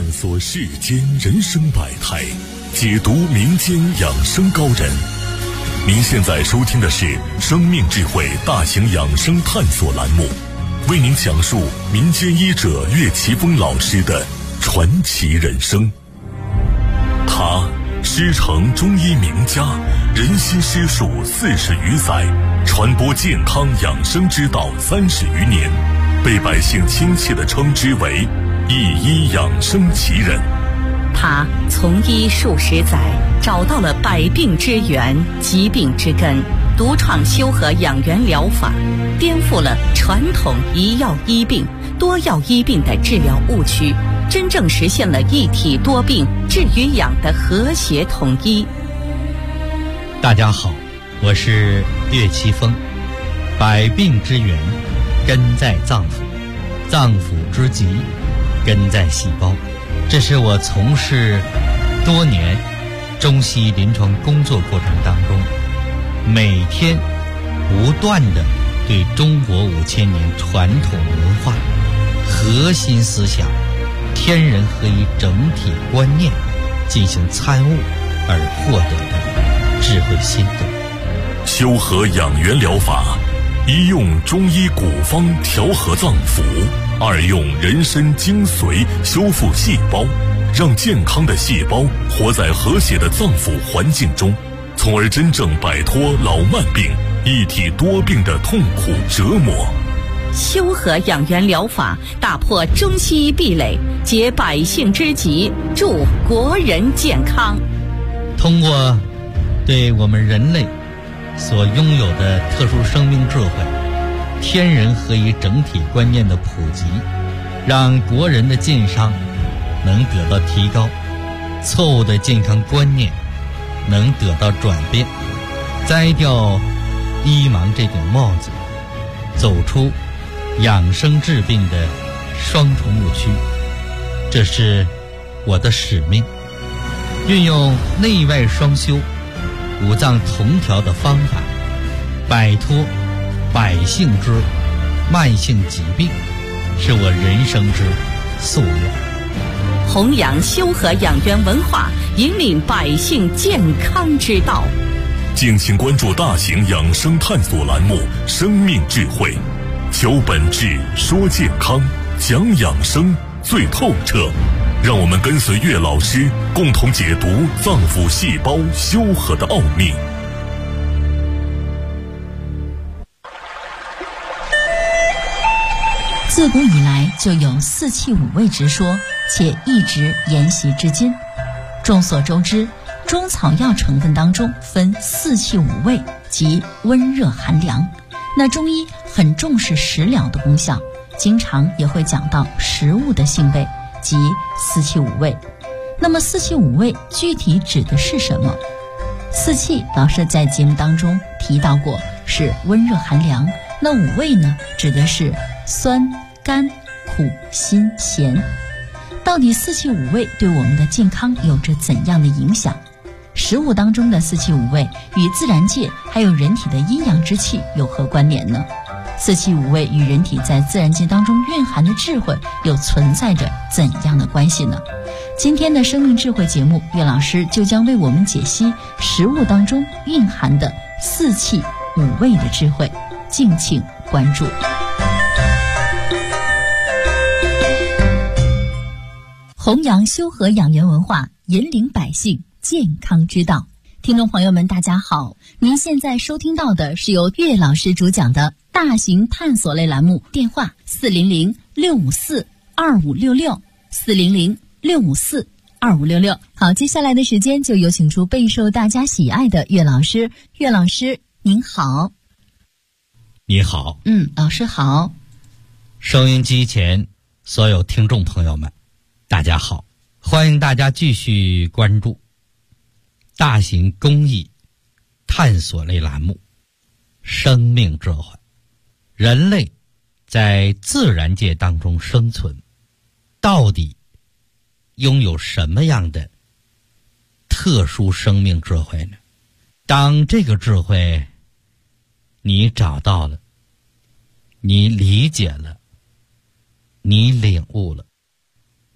索世间人生百态，解读民间养生高人。您现在收听的是生命智慧大型养生探索栏目，为您讲述民间医者岳奇峰老师的传奇人生。他师承中医名家，人心师术40余载，传播健康养生之道30余年，被百姓亲切地称之为一医养生奇人。 他从医数十载，找到了百病之源、疾病之根，独创修和养元疗法，颠覆了传统一药医病、多药医病的治疗误区，真正实现了一体多病、治与养的和谐统一。 大家好，我是岳奇峰。百病之源根在脏腑，脏腑之疾根在细胞。这是我从事多年中西医临床工作过程当中，每天不断地对中国5000年传统文化、核心思想、天人合一整体观念进行参悟而获得的智慧心得。 修和养元疗法，一用中医古方调和脏腑，二用人参精髓修复细胞，让健康的细胞活在和谐的脏腑环境中，从而真正摆脱老慢病、一体多病的痛苦折磨。 修和养元疗法打破中西医壁垒，解百姓之急，助国人健康。 通过对我们人类所拥有的特殊生命智慧、天人合一整体观念的普及，让国人的健康能得到提高，错误的健康观念能得到转变，摘掉医盲这顶帽子，走出养生治病的双重误区。这是我的使命，运用内外双修、五脏同调的方法，摆脱百姓之慢性疾病，是我人生之夙愿。 弘扬修和养元文化，引领百姓健康之道。 敬请关注大型养生探索栏目《生命智慧》，求本质，说健康，讲养生最透彻。让我们跟随岳老师，共同解读脏腑细胞修和的奥秘。 自古以来就有四气五味之说，且一直沿袭至今。众所周知，中草药成分当中分四气五味，即温热寒凉。那中医很重视食疗的功效，经常也会讲到食物的性味，即四气五味。那么四气五味具体指的是什么？四气老师在节目当中提到过，是温热寒凉。那五味呢，指的是酸、甘、苦、辛、咸。到底四气五味对我们的健康有着怎样的影响？食物当中的四气五味与自然界还有人体的阴阳之气有何关联呢？四气五味与人体在自然界当中蕴含的智慧又存在着怎样的关系呢？今天的生命智慧节目，岳老师就将为我们解析食物当中蕴含的四气五味的智慧，敬请关注。弘扬修和养元文化，引领百姓健康之道。听众朋友们大家好，您现在收听到的是由岳老师主讲的大型探索类栏目，电话400-654-2566 400-654-2566。好，接下来的时间就有请出备受大家喜爱的岳老师。岳老师您好。 你好。 老师好。 收音机前所有听众朋友们大家好，欢迎大家继续关注大型公益探索类栏目生命智慧。人类在自然界当中生存，到底拥有什么样的特殊生命智慧呢？当这个智慧你找到了，你理解了，你领悟了，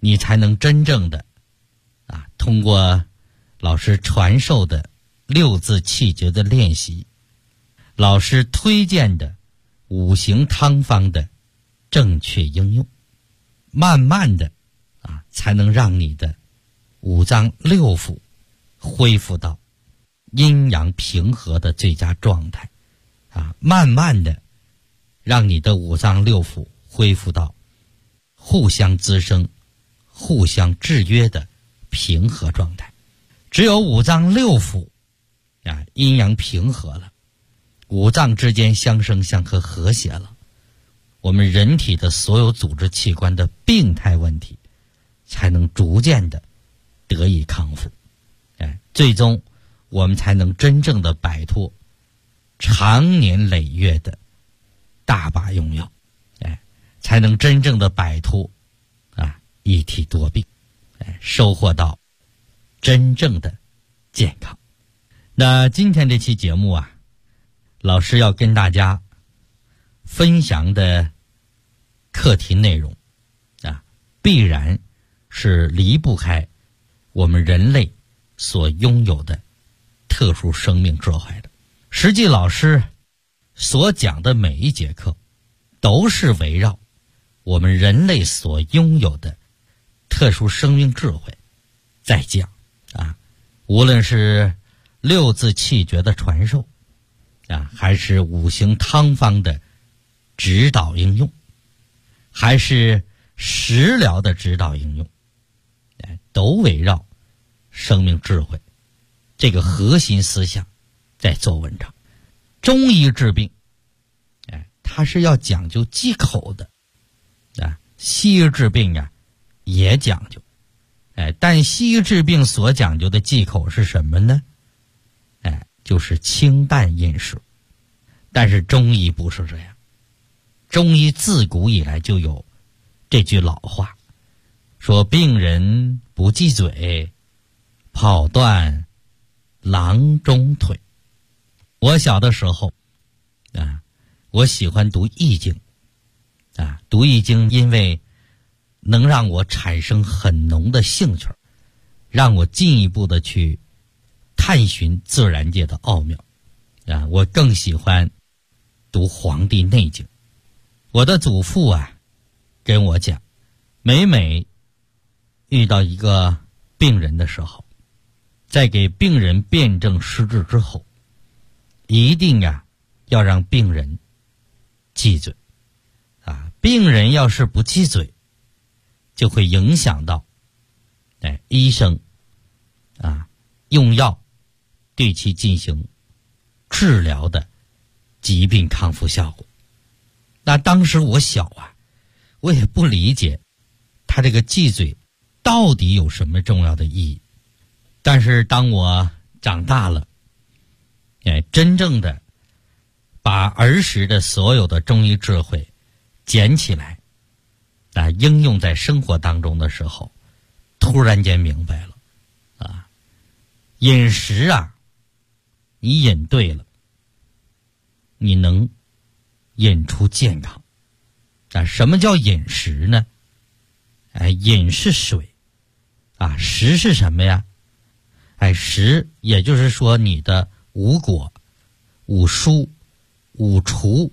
你才能真正的通过老师传授的六字气诀的练习，老师推荐的五行汤方的正确应用，慢慢的才能让你的五脏六腑恢复到阴阳平和的最佳状态慢慢的让你的五脏六腑恢复到互相滋生、互相制约的平和状态。只有五脏六腑阴阳平和了，五脏之间相生相克和谐了，我们人体的所有组织器官的病态问题才能逐渐的得以康复，最终我们才能真正的摆脱长年累月的大把用药，才能真正的摆脱一体多病，收获到真正的健康。那今天这期节目老师要跟大家分享的课题内容必然是离不开我们人类所拥有的特殊生命智慧的。实际老师所讲的每一节课都是围绕我们人类所拥有的特殊生命智慧在讲无论是六字气诀的传授还是五行汤方的指导应用，还是食疗的指导应用，都围绕生命智慧这个核心思想在做文章。中医治病它是要讲究忌口的西医治病也讲究但西医治病所讲究的忌口是什么呢？就是清淡饮食。但是中医不是这样，中医自古以来就有这句老话，说病人不忌嘴，跑断郎中腿。我小的时候我喜欢读易经读易经因为能让我产生很浓的兴趣，让我进一步的去探寻自然界的奥妙我更喜欢读《黄帝内经》。我的祖父跟我讲，每遇到一个病人的时候，在给病人辩证施治之后，一定要让病人忌嘴病人要是不忌嘴，就会影响到医生用药对其进行治疗的疾病康复效果。那当时我小我也不理解他这个忌嘴到底有什么重要的意义。但是当我长大了真正的把儿时的所有的中医智慧捡起来应用在生活当中的时候，突然间明白了饮食你饮对了，你能饮出健康什么叫饮食呢？饮是水食是什么呀？食也就是说你的五果、五蔬、五畜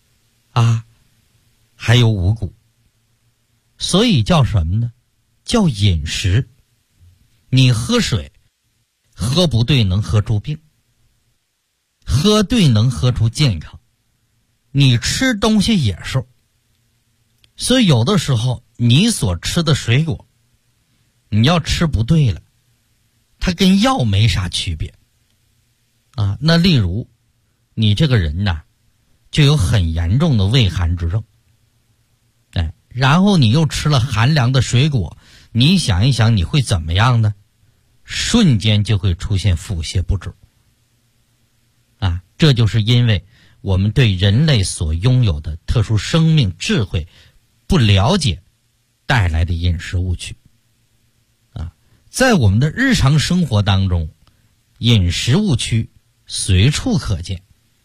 还有五谷，所以叫什么呢？叫饮食。你喝水喝不对能喝出病，喝对能喝出健康。你吃东西也是，所以有的时候你所吃的水果，你要吃不对了，它跟药没啥区别那例如你这个人就有很严重的胃寒之症然后你又吃了寒凉的水果，你想一想你会怎么样呢？瞬间就会出现腹泻不止这就是因为我们对人类所拥有的特殊生命智慧不了解带来的饮食误区在我们的日常生活当中，饮食误区随处可见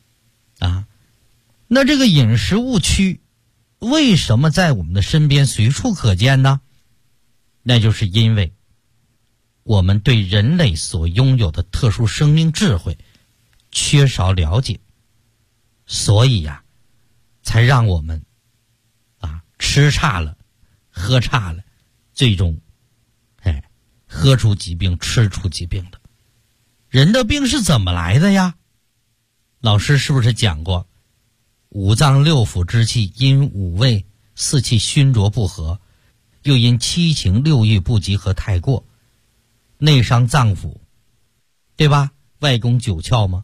那这个饮食误区为什么在我们的身边随处可见呢？ 那就是因为我们对人类所拥有的特殊生命智慧缺少了解，所以呀，才让我们吃差了，喝差了，最终喝出疾病，吃出疾病的。人的病是怎么来的呀？老师是不是讲过，五脏六腑之气因五味四气熏浊不和，又因七情六欲不集合太过，内伤脏腑，对吧？外攻九窍吗？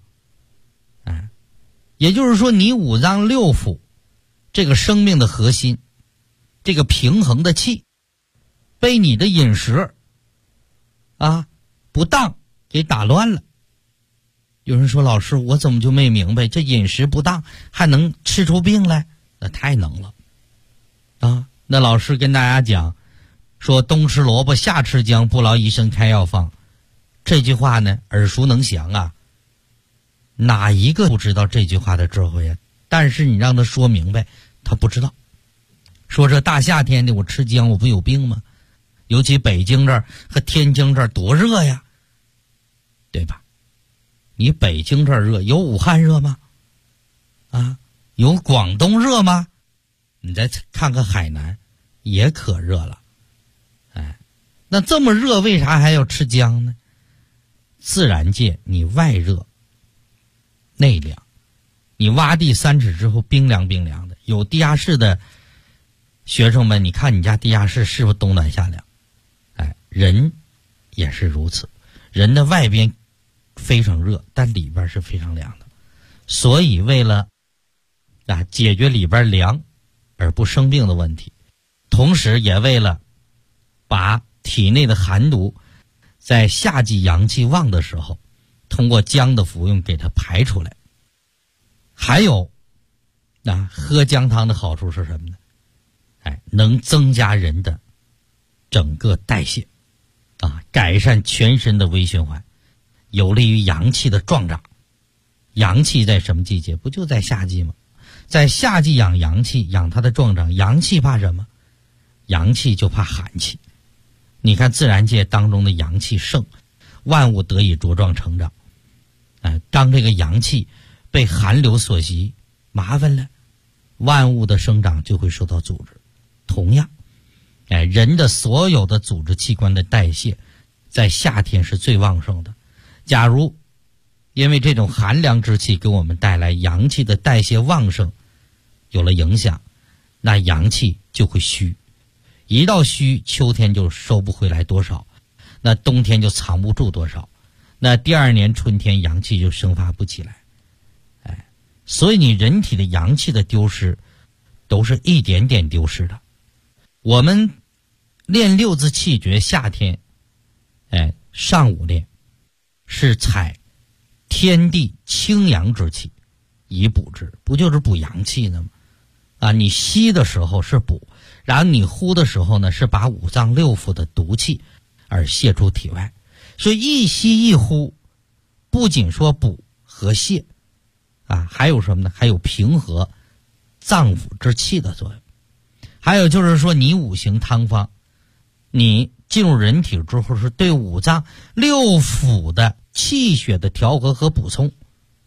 也就是说，你五脏六腑这个生命的核心，这个平衡的气，被你的饮食不当给打乱了。有人说，老师，我怎么就没明白，这饮食不当还能吃出病来？那太能了那老师跟大家讲说，冬吃萝卜夏吃姜，不劳医生开药方，这句话呢耳熟能详啊，哪一个不知道这句话的智慧啊？但是你让他说明白，他不知道。说这大夏天的我吃姜，我不有病吗？尤其北京这儿和天津这儿多热呀，对吧？你北京这儿热，有武汉热吗？有广东热吗？你再看看海南，也可热了。那这么热，为啥还要吃姜呢？自然界你外热内凉，你挖地3尺之后冰凉冰凉的。有地下室的学生们，你看你家地下室是不是冬暖夏凉？人也是如此，人的外边非常热，但里边是非常凉的。所以为了解决里边凉而不生病的问题，同时也为了把体内的寒毒在夏季阳气旺的时候，通过姜的服用给它排出来。还有喝姜汤的好处是什么呢？能增加人的整个代谢改善全身的微循环，有利于阳气的壮长。阳气在什么季节？不就在夏季吗？在夏季养阳气，养它的壮长。阳气怕什么？阳气就怕寒气。你看自然界当中的阳气盛，万物得以茁壮成长。当这个阳气被寒流所袭，麻烦了，万物的生长就会受到阻止。同样人的所有的组织器官的代谢在夏天是最旺盛的。假如因为这种寒凉之气给我们带来阳气的代谢旺盛有了影响，那阳气就会虚，一到虚，秋天就收不回来多少，那冬天就藏不住多少，那第二年春天阳气就生发不起来。所以你人体的阳气的丢失都是一点点丢失的。我们练六字气诀，夏天上午练是采天地清阳之气以补之，不就是补阳气呢吗？你吸的时候是补，然后你呼的时候呢是把五脏六腑的毒气而泄出体外。所以一吸一呼不仅说补和泄还有什么呢？还有平和脏腑之气的作用。还有就是说，你五行汤方，你进入人体之后是对五脏六腑的气血的调和和补充。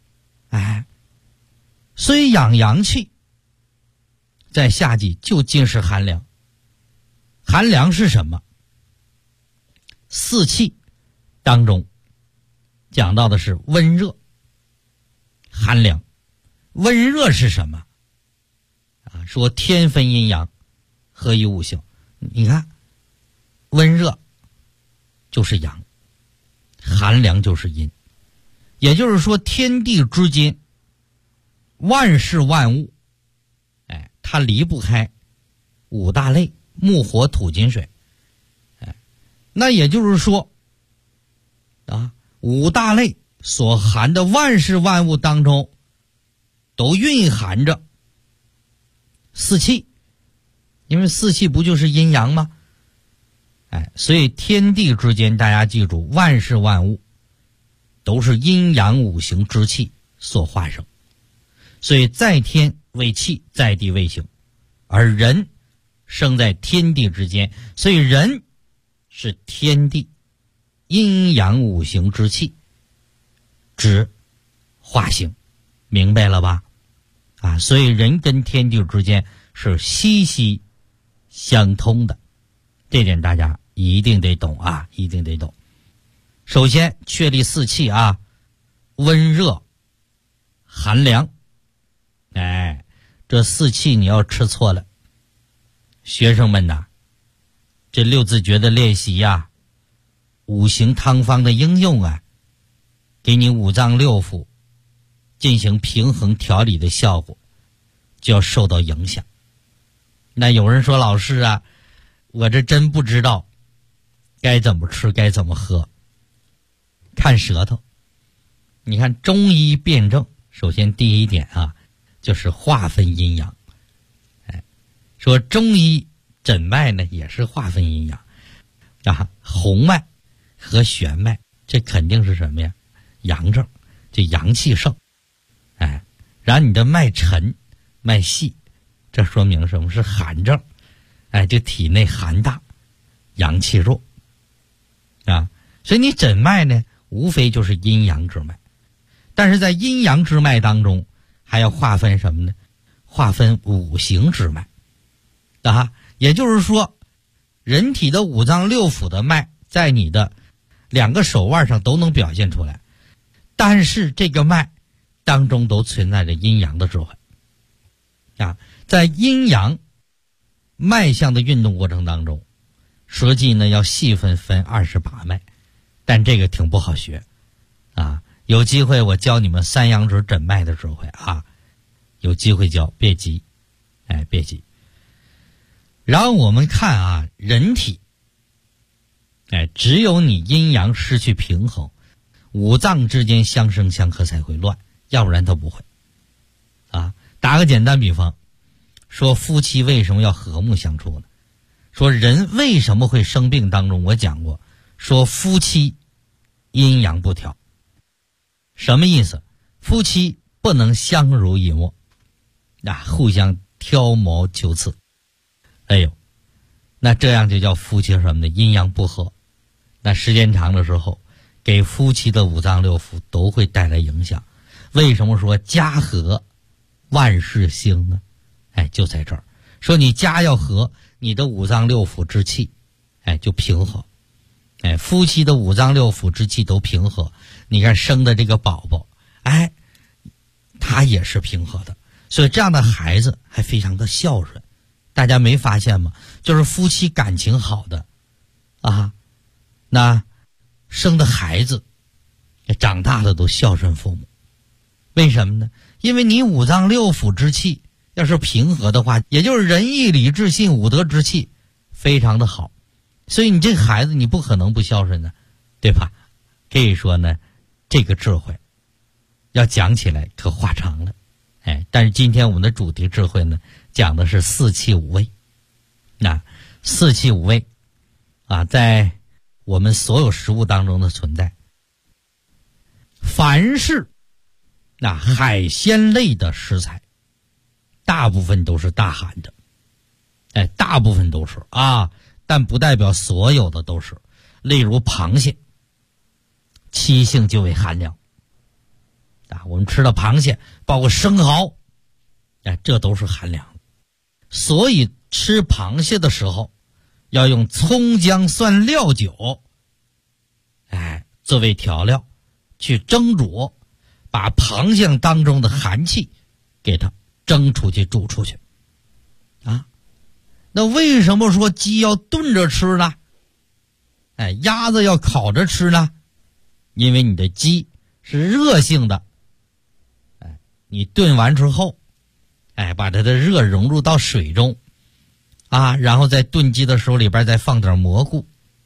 所以养阳气在夏季就尽是寒凉。寒凉是什么？四气当中讲到的是温热寒凉。温热是什么？说天分阴阳，合于五行。你看温热就是阳，寒凉就是阴。也就是说天地之间万事万物它离不开五大类：木火土金水。那也就是说五大类所含的万事万物当中都蕴含着四气，因为四气不就是阴阳吗？所以天地之间，大家记住，万事万物都是阴阳五行之气所化生。所以在天为气，在地为形，而人生在天地之间，所以人是天地阴阳五行之气之化形，明白了吧？所以人跟天地之间是息息相通的，这点大家一定得懂啊，一定得懂。首先确立四气啊，温热寒凉，这四气你要吃错了，学生们呐，这六字诀的练习呀，五行汤方的应用啊，给你五脏六腑进行平衡调理的效果就要受到影响。那有人说，老师啊，我这真不知道该怎么吃该怎么喝，看舌头。你看中医辨证，首先第一点啊，就是划分阴阳。说中医诊脉呢也是划分阴阳红脉和玄脉，这肯定是什么呀？阳症，这阳气盛。然后你的脉沉脉细，这说明什么？是寒症。就体内寒大，阳气弱所以你诊脉呢，无非就是阴阳之脉。但是在阴阳之脉当中还要划分什么呢？划分五行之脉也就是说，人体的五脏六腑的脉在你的两个手腕上都能表现出来，但是这个脉当中都存在着阴阳的智慧在阴阳脉象的运动过程当中，实际呢要细分28脉，但这个挺不好学有机会我教你们三阳指诊脉的智慧有机会教，别急别急。然后我们看人体只有你阴阳失去平衡，五脏之间相生相克才会乱，要不然它不会打个简单比方，说夫妻为什么要和睦相处呢？说人为什么会生病当中，我讲过，说夫妻阴阳不调。什么意思？夫妻不能相濡以沫互相挑毛求疵。那这样就叫夫妻什么呢？阴阳不和。那时间长的时候，给夫妻的五脏六腑都会带来影响。为什么说家和万事兴呢？就在这儿，说你家要和，你的五脏六腑之气就平和。夫妻的五脏六腑之气都平和，你看生的这个宝宝他也是平和的，所以这样的孩子还非常的孝顺。大家没发现吗？就是夫妻感情好的那生的孩子长大的都孝顺父母。为什么呢？因为你五脏六腑之气要是平和的话，也就是仁义礼智信五德之气非常的好，所以你这孩子你不可能不孝顺的，对吧？可以说呢，这个智慧要讲起来可话长了。但是今天我们的主题智慧呢，讲的是四气五味。那四气五味在我们所有食物当中的存在，凡是海鲜类的食材，大部分都是大寒的。大部分都是但不代表所有的都是。例如螃蟹，七性就为寒凉我们吃的螃蟹包括生蚝这都是寒凉。所以吃螃蟹的时候要用葱姜蒜料酒作为调料去蒸煮，把螃蟹当中的寒气给它蒸出去煮出去那为什么说鸡要炖着吃呢？鸭子要烤着吃呢？因为你的鸡是热性的，你炖完之后把它的热融入到水中然后在炖鸡的时候里边再放点蘑菇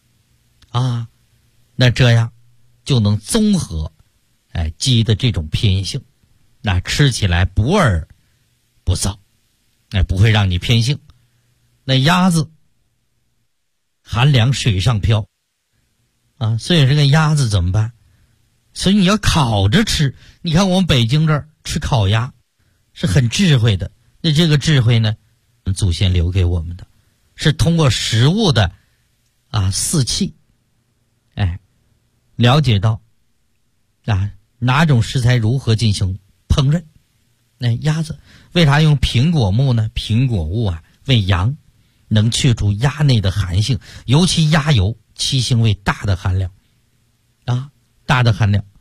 那这样就能综合鸡的这种偏性，那吃起来不味不燥不会让你偏性。那鸭子寒凉水上漂所以这个鸭子怎么办？所以你要烤着吃。你看我们北京这儿吃烤鸭是很智慧的。那这个智慧呢，祖先留给我们的，是通过食物的四气，了解到哪种食材如何进行烹饪。鸭子为啥用苹果木呢？苹果木为阳，能去除鸭内的寒性，尤其鸭油七腥为大的含量大的含量。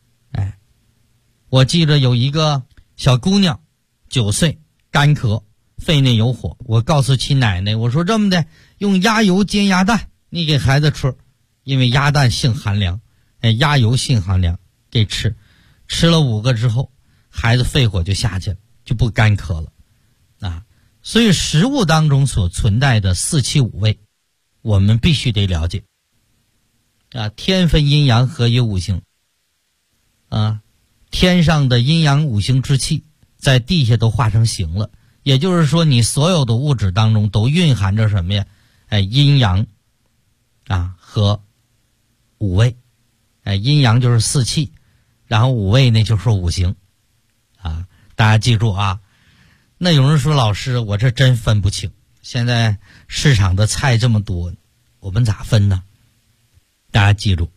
我记着有一个小姑娘9岁，干咳，肺内有火，我告诉其奶奶，我说这么的，用鸭油煎鸭蛋，你给孩子吃，因为鸭蛋性寒凉，鸭油性寒凉，给吃了5个之后，孩子肺火就下去了，就不干咳了所以食物当中所存在的4气5味，我们必须得了解天分阴阳，合于五行天上的阴阳五行之气在地下都化成形了，也就是说你所有的物质当中都蕴含着什么呀？阴阳和五味。阴阳就是4气，然后五味呢就是五行大家记住那有人说，老师我这真分不清，现在市场的菜这么多，我们咋分呢？大家记住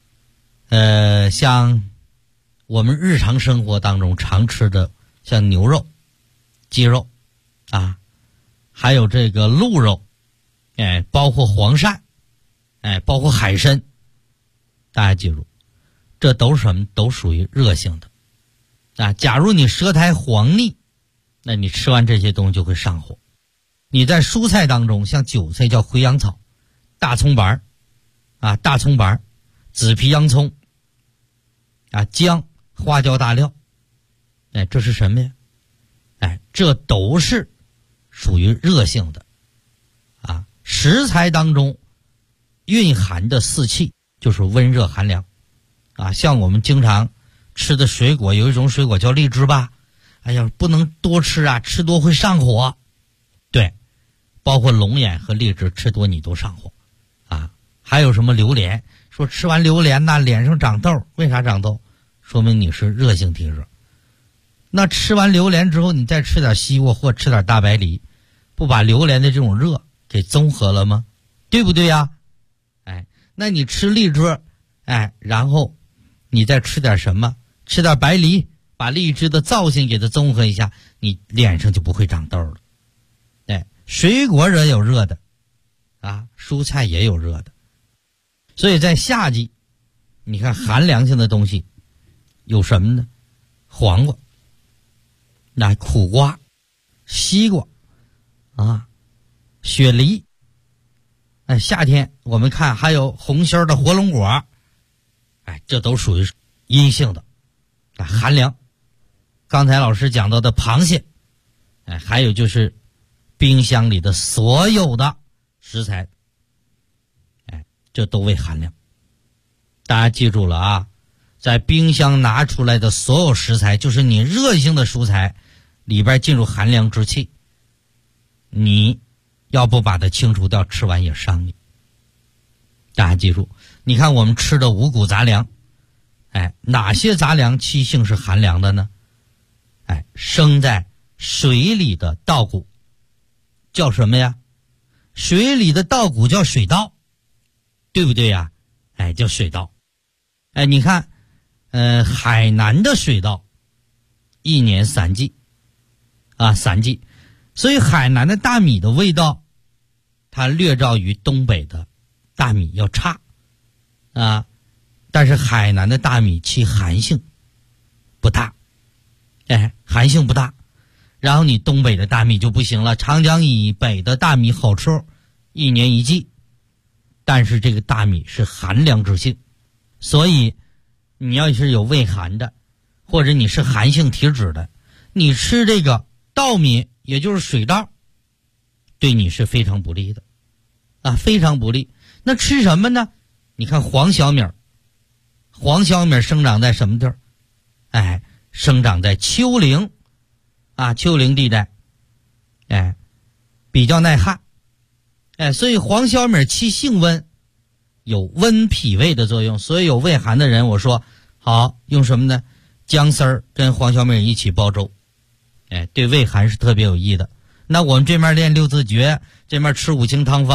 像我们日常生活当中常吃的，像牛肉、鸡肉还有这个鹿肉，包括黄鳝，包括海参，大家记住，这都是什么？都属于热性的假如你舌苔黄腻，那你吃完这些东西就会上火。你在蔬菜当中，像韭菜叫回阳草，大葱白紫皮洋葱姜、花椒、大料，这是什么呀？这都是属于热性的食材当中蕴含的4气就是温热寒凉像我们经常吃的水果，有一种水果叫荔枝吧，不能多吃吃多会上火。对，包括龙眼和荔枝，吃多你都上火还有什么榴莲，说吃完榴莲脸上长痘，为啥长痘？说明你是热性体热。那吃完榴莲之后，你再吃点西瓜或吃点大白梨，不把榴莲的这种热给综合了吗？对不对呀？那你吃荔枝，然后你再吃点什么？吃点白梨，把荔枝的造型给它综合一下，你脸上就不会长痘了。水果也有热的蔬菜也有热的。所以在夏季，你看寒凉性的东西有什么呢？黄瓜、苦瓜、西瓜雪梨。夏天我们看还有红心的活龙果，这都属于阴性的寒凉。刚才老师讲到的螃蟹，还有就是冰箱里的所有的食材，这都为寒凉。大家记住了在冰箱拿出来的所有食材，就是你热性的蔬菜里边进入寒凉之气，你要不把它清除掉，吃完也伤你。大家记住，你看我们吃的五谷杂粮，哪些杂粮气性是寒凉的呢？生在水里的稻谷叫什么呀？水里的稻谷叫水稻，对不对呀？叫水稻。你看海南的水稻1年3季3季，所以海南的大米的味道它略照于东北的大米要差但是海南的大米其寒性不大，寒性不大。然后你东北的大米就不行了，长江以北的大米好吃，1年1季，但是这个大米是寒凉之性，所以你要是有胃寒的，或者你是寒性体质的，你吃这个稻米，也就是水稻，对你是非常不利的非常不利。那吃什么呢？你看黄小米，黄小米生长在什么地儿？生长在丘陵丘陵地带，比较耐旱，所以黄小米其性温，有温脾胃的作用。所以有胃寒的人，我说好用什么呢？姜丝儿跟黄小米一起煲粥，对胃寒是特别有益的。那我们这面练六字诀，这面吃5行汤方，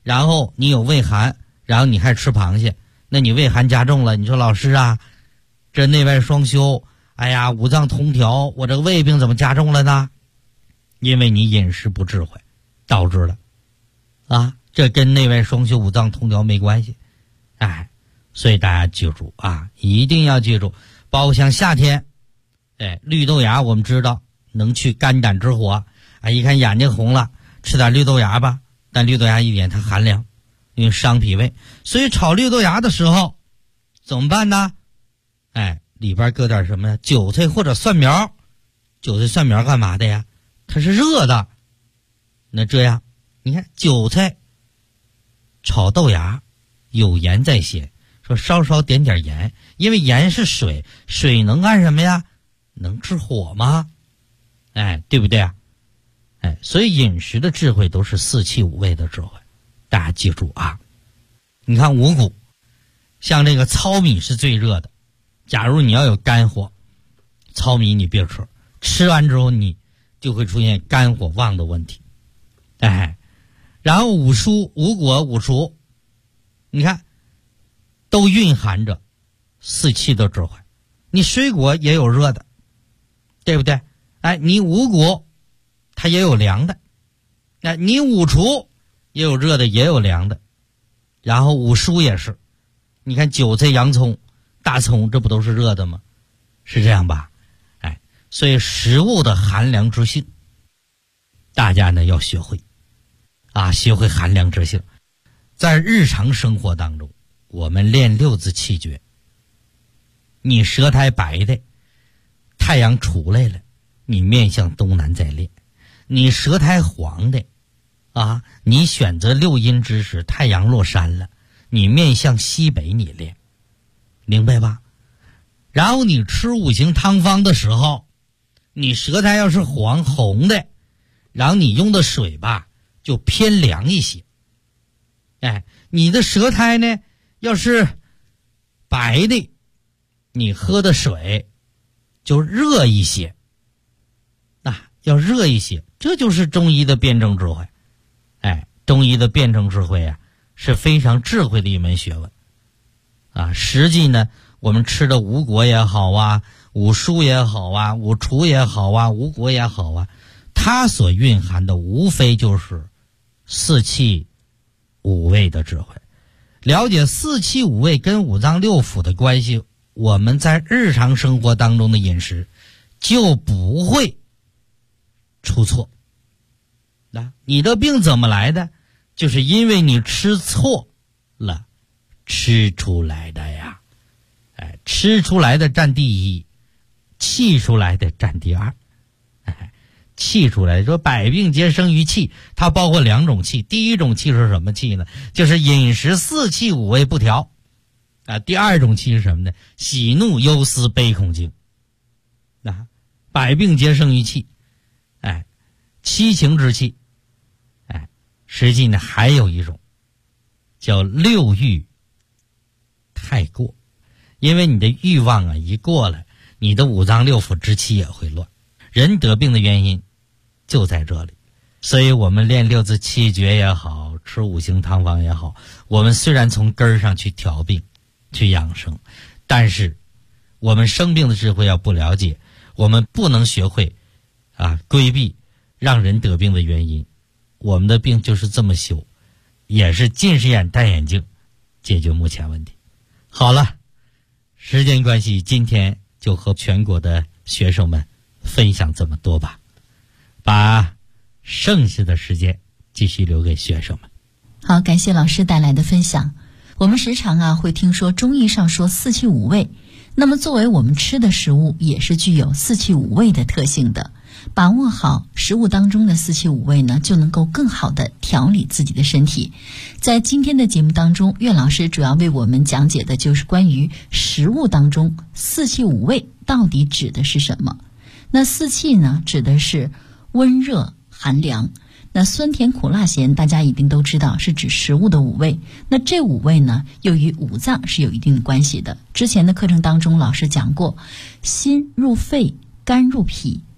然后你有胃寒，然后你还吃螃蟹，那你胃寒加重了，你说老师啊，这内外双修，哎呀，五脏同调，我这个胃病怎么加重了呢？因为你饮食不智慧导致的啊，这跟内外双修五脏同调没关系。哎，所以大家记住啊，一定要记住，包括像夏天，绿豆芽我们知道能去肝胆之火啊，一看眼睛红了，吃点绿豆芽吧。但绿豆芽一点它寒凉，因为伤脾胃，所以炒绿豆芽的时候怎么办呢？里边搁点什么呀？韭菜或者蒜苗。韭菜蒜苗干嘛的呀？它是热的。那这样你看韭菜炒豆芽有盐在先，说稍稍点点盐，因为盐是水，水能干什么呀？能治火吗？对不对啊？所以饮食的智慧都是四气五味的智慧，大家记住啊。你看五谷，像这个糙米是最热的，假如你要有肝火，糙米你别吃，吃完之后你就会出现肝火旺的问题。然后五蔬五果五蔬，你看都蕴含着四气的智慧。你水果也有热的，对不对？你五谷它也有凉的，你五畜也有热的也有凉的，然后五蔬也是，你看韭菜洋葱大葱这不都是热的吗？是这样吧？所以食物的寒凉之性大家呢要学会学会寒凉之性。在日常生活当中我们练六字气诀，你舌苔白的太阳出来了，你面向东南再练；你舌苔黄的你选择六阴之时太阳落山了，你面向西北你练，明白吧？然后你吃五行汤方的时候，你舌苔要是黄红的，然后你用的水吧就偏凉一些。你的舌苔呢要是白的，你喝的水就热一些，要热一些。这就是中医的辩证智慧。中医的辩证智慧是非常智慧的一门学问实际呢我们吃的五果也好五蔬也好五畜也好五果也好它所蕴含的无非就是四气五味的智慧。了解四气五味跟五脏六腑的关系，我们在日常生活当中的饮食就不会出错。你的病怎么来的？就是因为你吃错了吃出来的呀。吃出来的占第一，气出来的占第二。气出来说百病皆生于气，它包括两种气。第一种气是什么气呢？就是饮食四气五味不调第二种气是什么呢？喜怒忧思悲恐惊百病皆生于气。七情之气实际呢还有一种叫六欲太过，因为你的欲望一过了，你的五脏六腑之气也会乱。人得病的原因就在这里。所以我们练六字气诀也好，吃五行汤方也好，我们虽然从根儿上去调病去养生，但是我们生病的智慧要不了解，我们不能学会规避让人得病的原因。我们的病就是这么修，也是近视眼戴眼镜解决目前问题。好了，时间关系，今天就和全国的学生们分享这么多吧，把剩下的时间继续留给学生们。 好，感谢老师带来的分享。我们时常会听说中医上说四气五味，那么作为我们吃的食物也是具有四气五味的特性的。把握好食物当中的四气五味呢，就能够更好的调理自己的身体。在今天的节目当中，岳老师主要为我们讲解的就是关于食物当中四气五味到底指的是什么。那四气呢，指的是温热寒凉。那酸甜苦辣咸大家一定都知道是指食物的五味，那这五味呢又与五脏是有一定的关系的。之前的课程当中老师讲过，心入肺，肝入脾，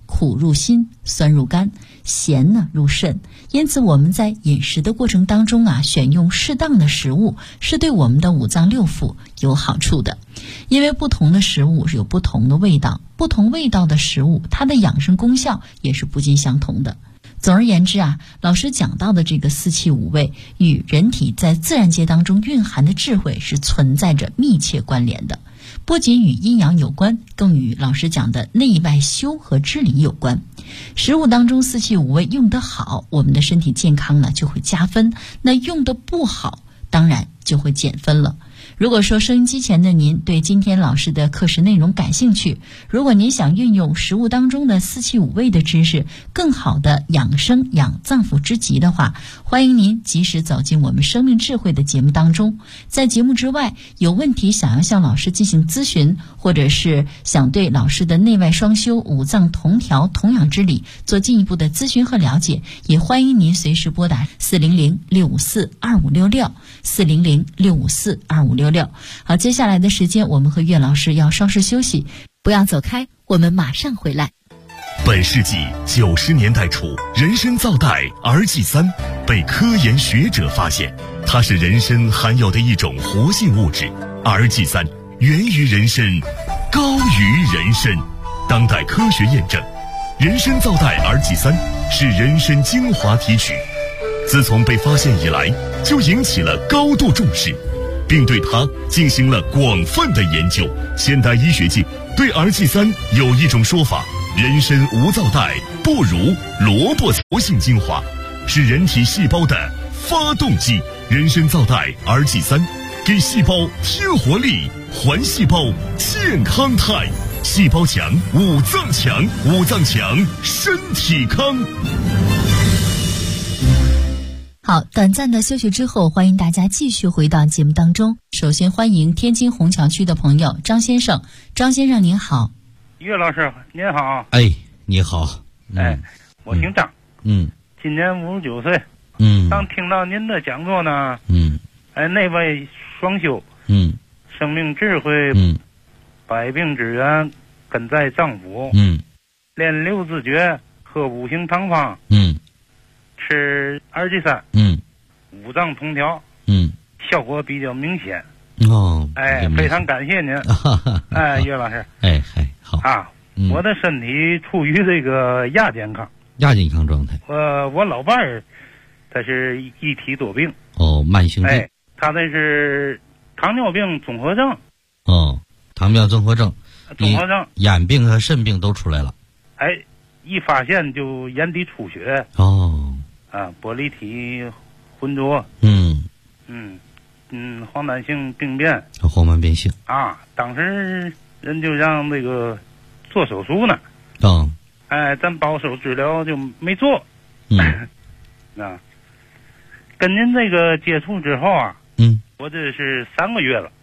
苦入心，酸入肝，咸呢入肾。因此我们在饮食的过程当中啊，选用适当的食物是对我们的五脏六腑有好处的。因为不同的食物是有不同的味道，不同味道的食物它的养生功效也是不尽相同的。总而言之啊，老师讲到的这个四气五味与人体在自然界当中蕴含的智慧是存在着密切关联的，不仅与阴阳有关，更与老师讲的内外修和治理有关。食物当中四气五味用得好，我们的身体健康呢就会加分，那用得不好当然就会减分了。如果说收音机前的您对今天老师的课时内容感兴趣，如果您想运用食物当中的四气五味的知识，更好的养生养脏腑之疾的话，欢迎您及时走进我们生命智慧的节目当中。在节目之外，有问题想要向老师进行咨询，或者是想对老师的内外双修、五脏同调、同养之理做进一步的咨询和了解，也欢迎您随时拨打400-654-2566 400-654-2566。好，接下来的时间我们和岳老师要稍事休息，不要走开，我们马上回来。 本世纪90年代初，人参皂苷儿祭三被科研学者发现，它是人参含有的一种活性物质。儿祭三源于人参，高于人参。当代科学验证，人参皂苷儿祭三是人参精华提取，自从被发现以来，就引起了高度重视，并对它进行了广泛的研究。现代医学界对儿祭三有一种说法：人参无皂苷不如萝卜活性精华，是人体细胞的发动机。人参皂苷儿祭三给细胞添活力，还细胞健康态。细胞强，五脏强，五脏强，身体康。 好，短暂的休息之后，欢迎大家继续回到节目当中。首先欢迎天津虹桥区的朋友张先生。张先生您好。 岳老师您好。 哎，你好。 我姓张。今年59岁。刚听到您的讲座呢。内外双修。生命智慧。百病之源根在脏腑。练六字诀，喝五行汤方。吃儿祭三。五脏同调。效果比较明显。非常感谢您。岳老师。 好啊。 我的身体处于这个亚健康状态。 我老伴儿他是一体多病。 慢性病。 他那是糖尿病综合症。 糖尿病综合症，眼病和肾病都出来了。 一发现就眼底出血。玻璃体浑浊。黄斑性病变。 黄斑变性。 当时人就让那个做手术呢。咱保守治疗就没做。跟您这个接触之后啊。我这是3个月了。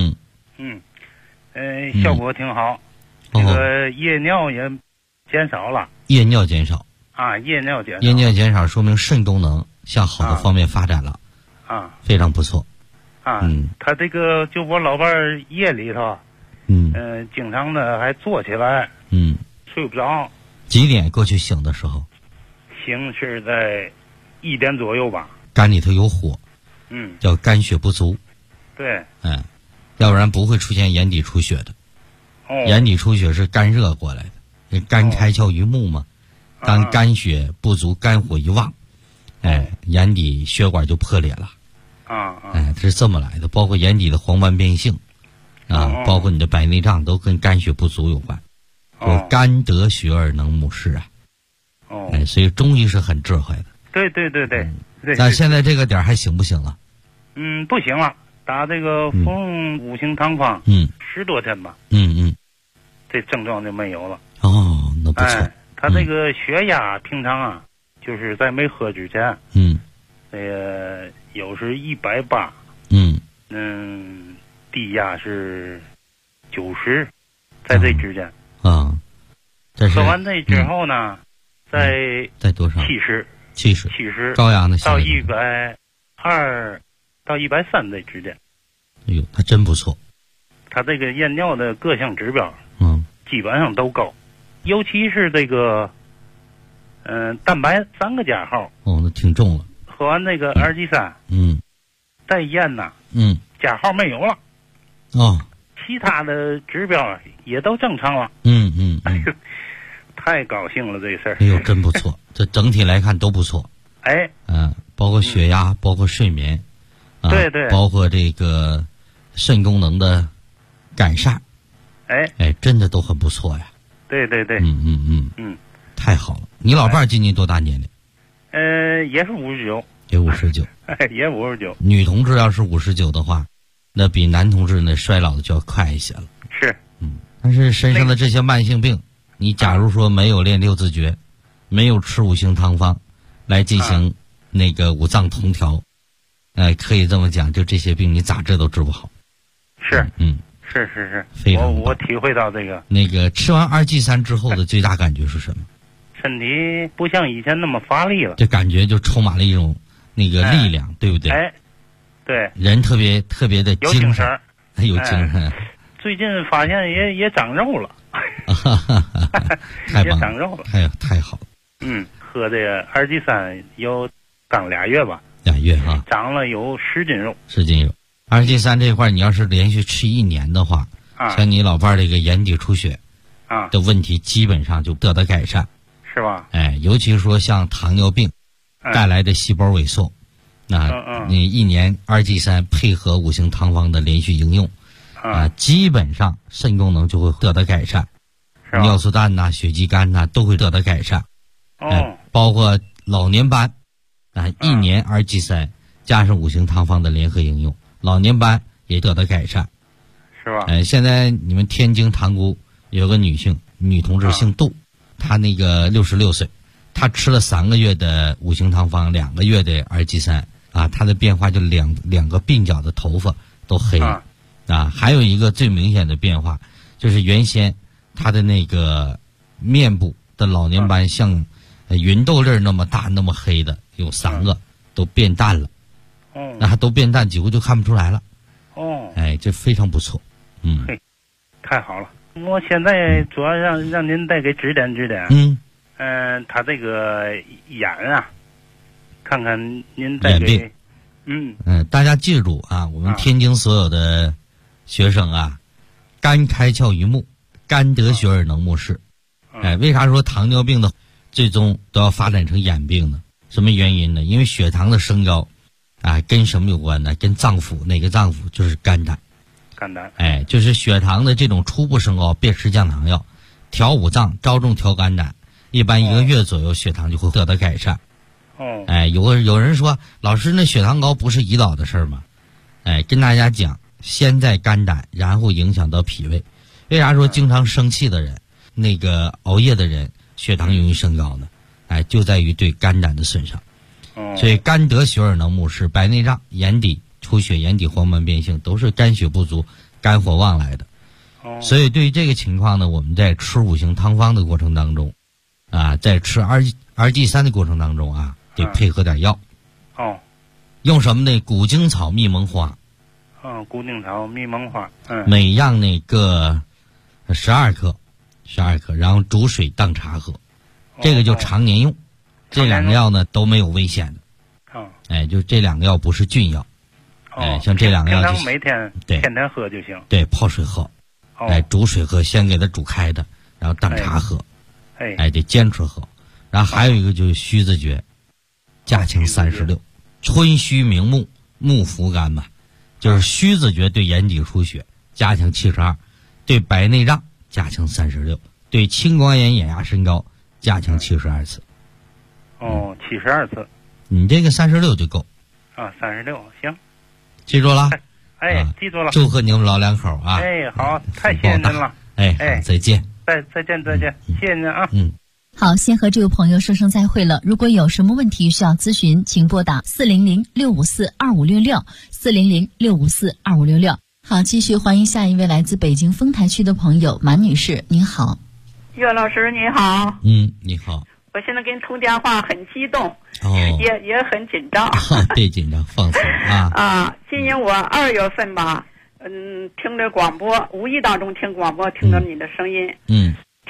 效果挺好。这个夜尿也减少了。 夜尿减少。 夜尿减少。 夜尿减少说明肾功能向好的方面发展了。非常不错。 他这个就我老伴儿夜里头。经常的还坐起来。睡不着。 几点过去醒的时候？ 醒是在1点左右吧。 肝里头有火。叫肝血不足。 对。 要不然不会出现眼底出血的。眼底出血是肝热过来的，肝开窍于目嘛。当肝血不足，肝火一旺，眼底血管就破裂了。它是这么来的。包括眼底的黄斑变性，包括你的白内障，都跟肝血不足有关。说肝得血而能目视啊。所以中医是很智慧的。 对。 但现在这个点还行不行了？ 不行了。打这个服五行汤方，10多天吧。这症状就没有了。 那不错。 他这个血压平常就是在没喝之前，有时180，低压是90，在这之间。喝完这之后呢， 在多少 ？70， 高压呢？ 到120到130这之间。 他真不错。 他这个验尿的各项指标，基本上都高。 尤其是这个蛋白3个加号。 哦，那挺重了。 喝完那个2G3，再验呐，加号没有了。 哦， 其他的指标也都正常了。太高兴了这事儿。 哎呦，真不错，这整体来看都不错。 哎， 包括血压，包括睡眠， 对对， 包括这个肾功能的改善，哎，真的都很不错呀。 对对对， 太好了。你老伴儿今年多大年龄？ 也是59， 也59， 也59。 女同志要是59的话，那比男同志那衰老的就要快一些了。 是， 但是身上的这些慢性病，你假如说没有练六字诀，没有吃五行汤方来进行那个五脏同调，可以这么讲，就这些病你咋治都治不好。 是，是， 非常我体会到这个。 那个吃完2G3之后的最大感觉是什么？ 身体不像以前那么乏力了， 这感觉就充满了一种那个力量，对不对？ 对， 人特别的精神，有精神。 最近发现也长肉了， 太棒了， 也长肉了， 太好了。 喝这个2G3有刚2月吧 ，2月哈， 长了有10斤肉。 10斤肉。2G3这块，你要是连续吃1年的话，像你老伴儿这个眼底出血的问题，基本上就得到改善， 是吧？ 尤其说像糖尿病带来的细胞萎缩，那你1年2G3配合五行汤方的连续应用，基本上肾功能就会得到改善，尿素氮呐、血肌酐呐都会得到改善。包括老年斑，1年2G3加上五行汤方的联合应用，老年斑也得到改善， 是吧？ 现在你们天津塘沽有个女同志姓杜，她那个66岁，她吃了3个月的五行汤方，2个月的2G3，她的变化就两个鬓角的头发都黑了，还有一个最明显的变化就是原先她的那个面部的老年斑像芸豆粒那么大那么黑的有3个都变淡了，都变淡，几乎就看不出来了。这非常不错。 太好了。我现在主要让您再给指点指点。他这个眼看看您再给。 大家记住我们天津所有的学生肝开窍于目，肝得血而能目视。为啥说糖尿病的最终都要发展成眼病呢？什么原因呢？因为血糖的升高跟什么有关呢？跟脏腑，哪个脏腑？就是肝胆。就是血糖的这种初步升高，别吃降糖药，调五脏，着重调肝胆，一般1个月左右血糖就会得到改善。有人说，老师，那血糖高不是胰岛的事儿吗？跟大家讲，先在肝胆，然后影响到脾胃。为啥说经常生气的人，那个熬夜的人，血糖容易升高呢？就在于对肝胆的损伤。所以肝得血而能目视，白内障、眼底出血、眼底黄斑变性都是肝血不足、肝火旺来的。所以对于这个情况呢，我们在吃五行汤方的过程当中，在吃2G3的过程当中得配合点药。用什么呢？古精草、蜜蒙花。 古精草、蜜蒙花。 每样那个12克，然后煮水当茶喝，这个就常年用。这2个药呢都没有危险的。就这2个药不是菌药。像这2个药就每天天天喝就行。 对，泡水喝。煮水喝，先给它煮开的，然后当茶喝。得坚持喝。然后还有一个就是虚字诀，加强36，春虚明目，目扶肝嘛，就是虚字诀对眼底出血加强72，对白内障加强36，对青光眼、眼压升高加强72次。 72次。 你这个36就够。 36行。 记住了。 记住了。 祝贺你们老两口好，太谢谢您了。 好，再见。 再见，谢谢您啊。 好，先和这位朋友说声再会了。如果有什么问题需要咨询，请拨打400-654-2566 400-654-2566。好，继续欢迎下一位来自北京丰台区的朋友满女士，您好。 岳老师你好。 你好。 我现在跟你通电话很激动，也很紧张。 别紧张，放松今年我2月份吧，听着广播，无意当中听广播，听到你的声音，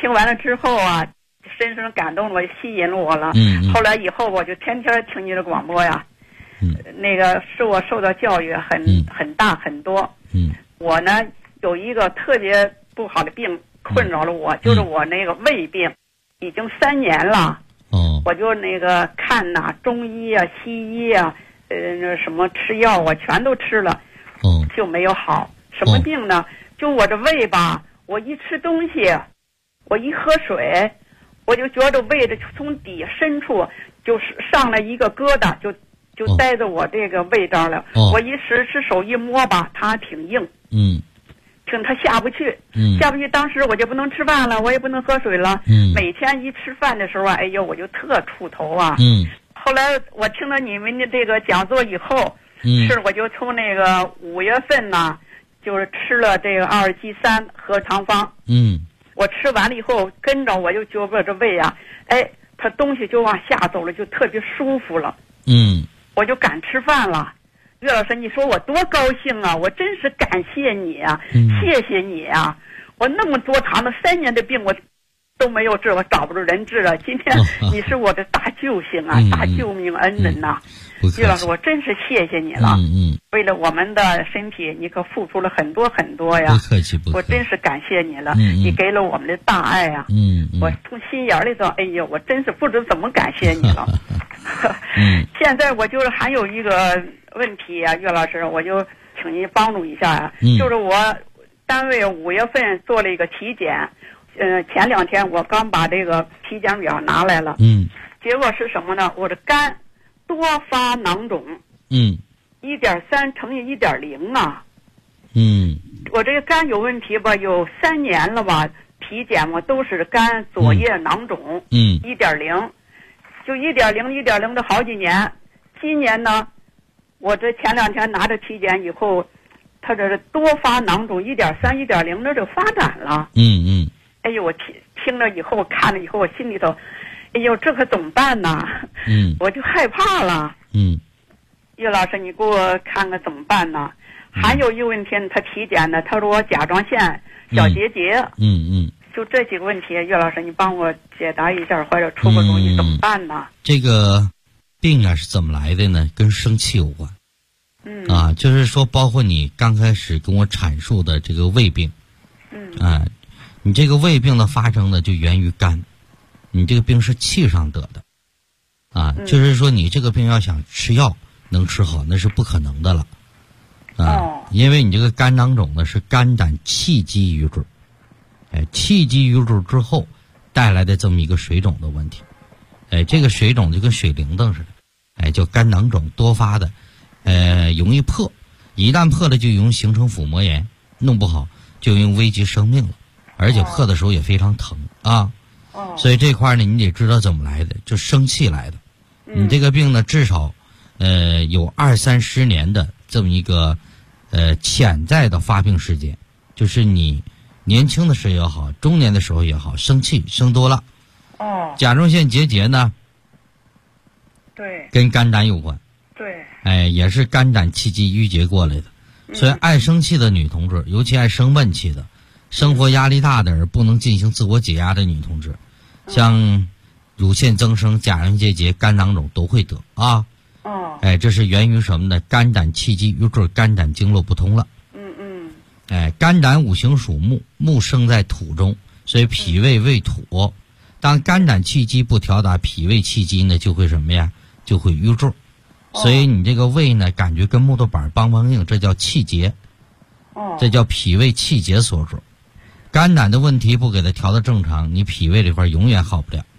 听完了之后啊，深深感动了，吸引了我了。后来以后我就天天听你的广播呀。那个是我受到教育很大很多。我呢有一个特别不好的病困扰了我，就是我那个胃病，已经3年了。我就那个看中医啊、西医啊，什么吃药啊，全都吃了，就没有好。什么病呢？就我这胃吧，我一吃东西，我一喝水，我就觉得胃的从底深处就是上来一个疙瘩，就待在我这个胃这儿了。我一使手一摸吧，它挺硬。听它下不去，下不去。当时我就不能吃饭了，我也不能喝水了。每天一吃饭的时候啊，哎呦，我就特怵头啊。后来我听了你们的这个讲座以后，我就从那个5月份呢，就是吃了这个2G3核糖方。我吃完了以后，跟着我就觉得这胃啊，它东西就往下走了，就特别舒服了。我就敢吃饭了。岳老师，你说我多高兴啊！我真是感谢你啊，谢谢你啊！我那么多长的3年的病，我都没有治，我找不着人治了。今天你是我的大救星啊，大救命恩人呐！岳老师，我真是谢谢你了。为了我们的身体，你可付出了很多很多呀。 不客气，不客气。 我真是感谢你了，你给了我们的大爱啊。我从心眼里头，哎呦，我真是不知怎么感谢你了。现在我就是还有一个问题啊，岳老师，我就请您帮助一下啊。就是我单位5月份做了一个体检，前2天我刚把这个体检表拿来了。结果是什么呢？我的肝多发囊肿。1.3乘以1.0啊。我这个肝有问题吧，有3年了吧，体检嘛都是肝左叶囊肿。1.0，就1.0的好几年。今年呢，我这前2天拿着体检以后，他这多发囊肿1.3、1.0的就发展了。哎呦，我听了以后，看了以后，我心里头，哎呦，这可怎么办呢？我就害怕了。岳老师，你给我看看怎么办呢？还有一个问题，他体检呢，他说我甲状腺小结节。就这几个问题，岳老师，你帮我解答一下，或者出个主意怎么办呢？ 这个病啊是怎么来的呢？跟生气有关。就是说，包括你刚开始跟我阐述的这个胃病。你这个胃病的发生呢，就源于肝。你这个病是气上得的。就是说你这个病要想吃药能吃好，那是不可能的了。因为你这个肝囊肿呢是肝胆气机瘀滞。气机瘀滞之后带来的这么一个水肿的问题。这个水肿就跟水铃铛似的。叫肝囊肿多发的，容易破，一旦破了就容易形成腹膜炎，弄不好就容易危及生命了，而且破的时候也非常疼啊。所以这块呢，你得知道怎么来的，就生气来的。你这个病呢，至少有20-30年的这么一个潜在的发病时间，就是你年轻的时候也好，中年的时候也好，生气生多了。甲状腺结节呢， 对， 跟肝胆有关。 对， 也是肝胆气机郁结过来的。所以爱生气的女同志，尤其爱生闷气的，生活压力大的而不能进行自我解压的女同志，像乳腺增生、甲状腺结节、肝囊肿都会得啊。这是源于什么呢？肝胆气机郁滞，肝胆经络不通了。肝胆五行属木，木生在土中，所以脾胃为土。当肝胆气机不调达，脾胃气机呢就会什么呀？就会瘀滞。所以你这个胃呢，感觉跟木头板梆梆硬，这叫气结。这叫脾胃气结所致。肝胆的问题不给它调到正常，你脾胃这块永远好不了。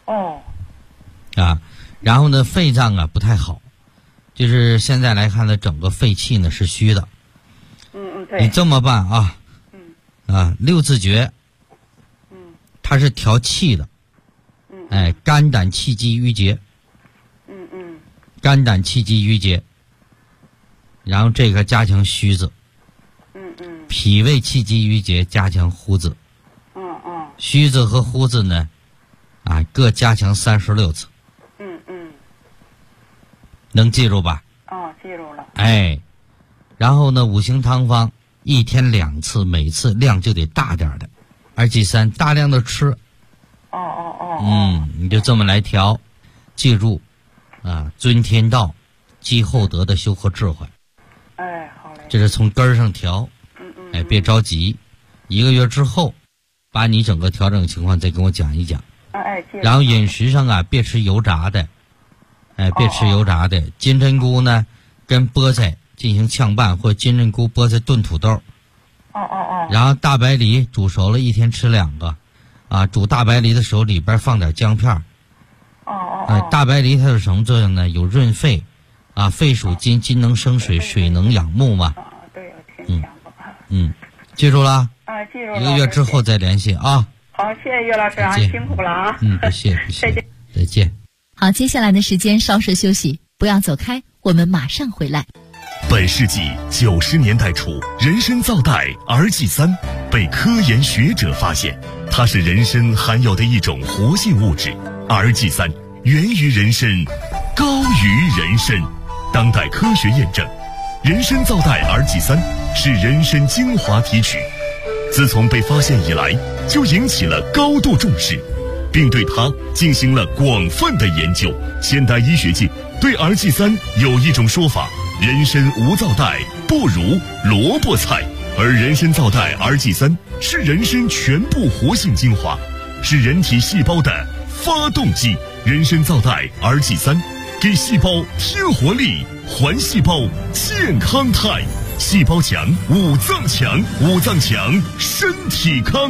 然后呢，肺脏啊不太好，就是现在来看呢，整个肺气呢是虚的。 对。 你这么办啊？六字诀。它是调气的。肝胆气机郁结。肝胆气机郁结。然后这个加强虚字。脾胃气机郁结，加强呼字。虚字和呼字呢，各加强36次。能记住吧？ 记住了。 然后呢，五行汤方1天2次，每次量就得大点的。 RG3大量的吃。你就这么来调，记住啊，遵天道，积厚德的修和智慧。 好嘞。 这是从根儿上调。别着急，1个月之后，把你整个调整情况再跟我讲一讲。然后饮食上啊，别吃油炸的。别吃油炸的。金针菇呢，跟菠菜进行炝拌，或金针菇、菠菜炖土豆。然后大白梨煮熟了，1天吃2个。煮大白梨的时候里边放点姜片。大白梨它有什么作用呢？有润肺，肺属金，金能生水，水能养木嘛。 对，我听讲过。 记住了。 记住了。 1个月之后再联系啊。 好，谢谢岳老师啊，辛苦了啊。 不谢。再见。 好，接下来的时间稍事休息，不要走开，我们马上回来。 本世纪90年代初，人参皂苷 RG3 被科研学者发现，它是人参含有的一种活性物质。RG3 源于人参，高于人参。当代科学验证，人参皂苷 RG3 是人参精华提取。自从被发现以来，就引起了高度重视，并对它进行了广泛的研究。现代医学界对 RG3 有一种说法：人参无皂苷不如萝卜菜，而人参皂苷 RG3 是人参全部活性精华，是人体细胞的发动机。人参皂苷 RG3 给细胞添活力，还细胞健康态。细胞强，五脏强，五脏强，身体康。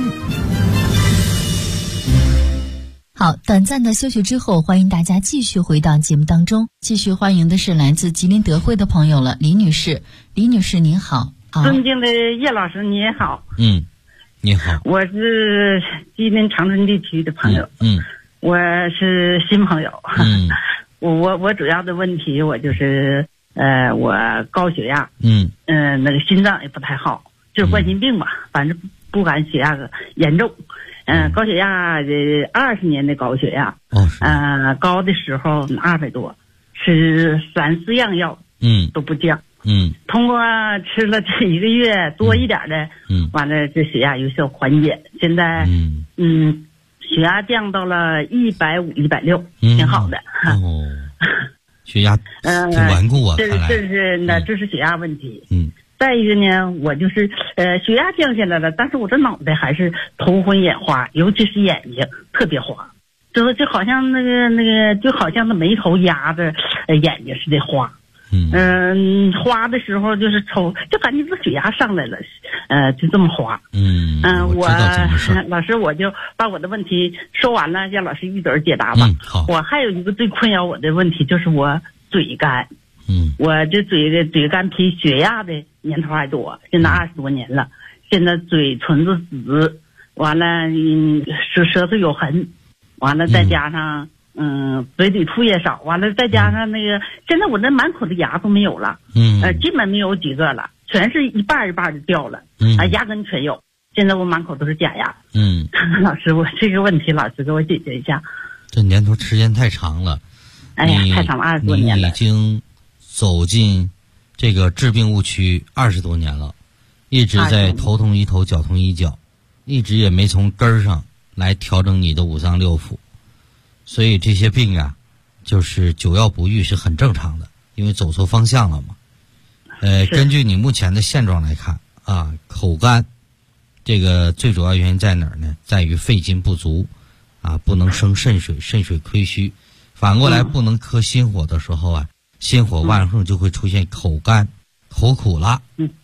好，短暂的休息之后，欢迎大家继续回到节目当中。继续欢迎的是来自吉林德惠的朋友了，李女士。李女士您好。 尊敬的叶老师您好。 你好。 我是吉林长春地区的朋友。我是新朋友。我主要的问题我就是我高血压。那个心脏也不太好，就是冠心病吧，反正不敢血压严重。高血压20年的高血压。高的时候200多，吃3、4样药，都不降。通过吃了这1个月多一点的，完了这血压有效缓解。现在血压降到了150、160，挺好的。 血压挺顽固啊， 这是血压问题。再一个呢，我就是血压降下来了，但是我这脑袋还是头昏眼花，尤其是眼睛特别花，就好像那个就好像那眉头压着眼睛似的花。花的时候就是抽，就感觉这血压上来了，就这么花。 我知道怎么事。 老师，我就把我的问题说完了，让老师一嘴解答吧。 好。 我还有一个最困扰我的问题，就是我嘴干。我这嘴干比血压的年头还多，现在20多年了。现在嘴唇子紫，完了舌头有痕，完了再加上嘴里吐也少，完了再加上那个，现在我这满口的牙都没有了。基本没有几个了，全是一半一半的掉了。牙根全有，现在我满口都是假牙。老师，我这个问题老师给我解决一下。 这年头时间太长了。 哎呀，太长了，20多年了。 你已经走进这个治病误区20多年了，一直在头痛医头，脚痛医脚，一直也没从根儿上来调整你的五脏六腑，所以这些病啊，就是久药不愈是很正常的，因为走错方向了嘛。根据你目前的现状来看啊，口干，这个最主要原因在哪儿呢？在于肺金不足啊，不能生肾水，肾水亏虚。反过来不能克心火的时候啊，心火旺盛就会出现口干、口苦了。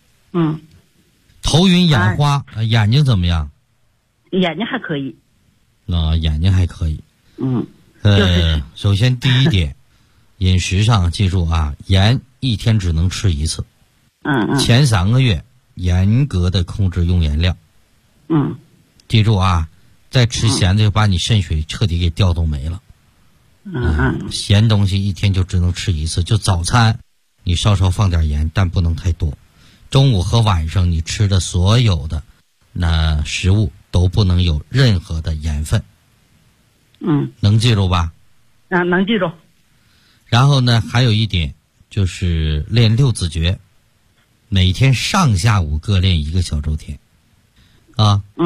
头晕眼花，眼睛怎么样？ 眼睛还可以。 眼睛还可以。首先第一点，饮食上记住啊，盐1天只能吃1次。前3个月严格的控制用盐量。记住啊，再吃咸的就把你肾水彻底给调动没了。咸东西1天就只能吃1次，就早餐你稍稍放点盐，但不能太多。中午和晚上你吃的所有的那食物都不能有任何的盐分。能记住吧？ 能记住。 然后呢，还有一点就是练6字诀，每天上下午各练1个小周天。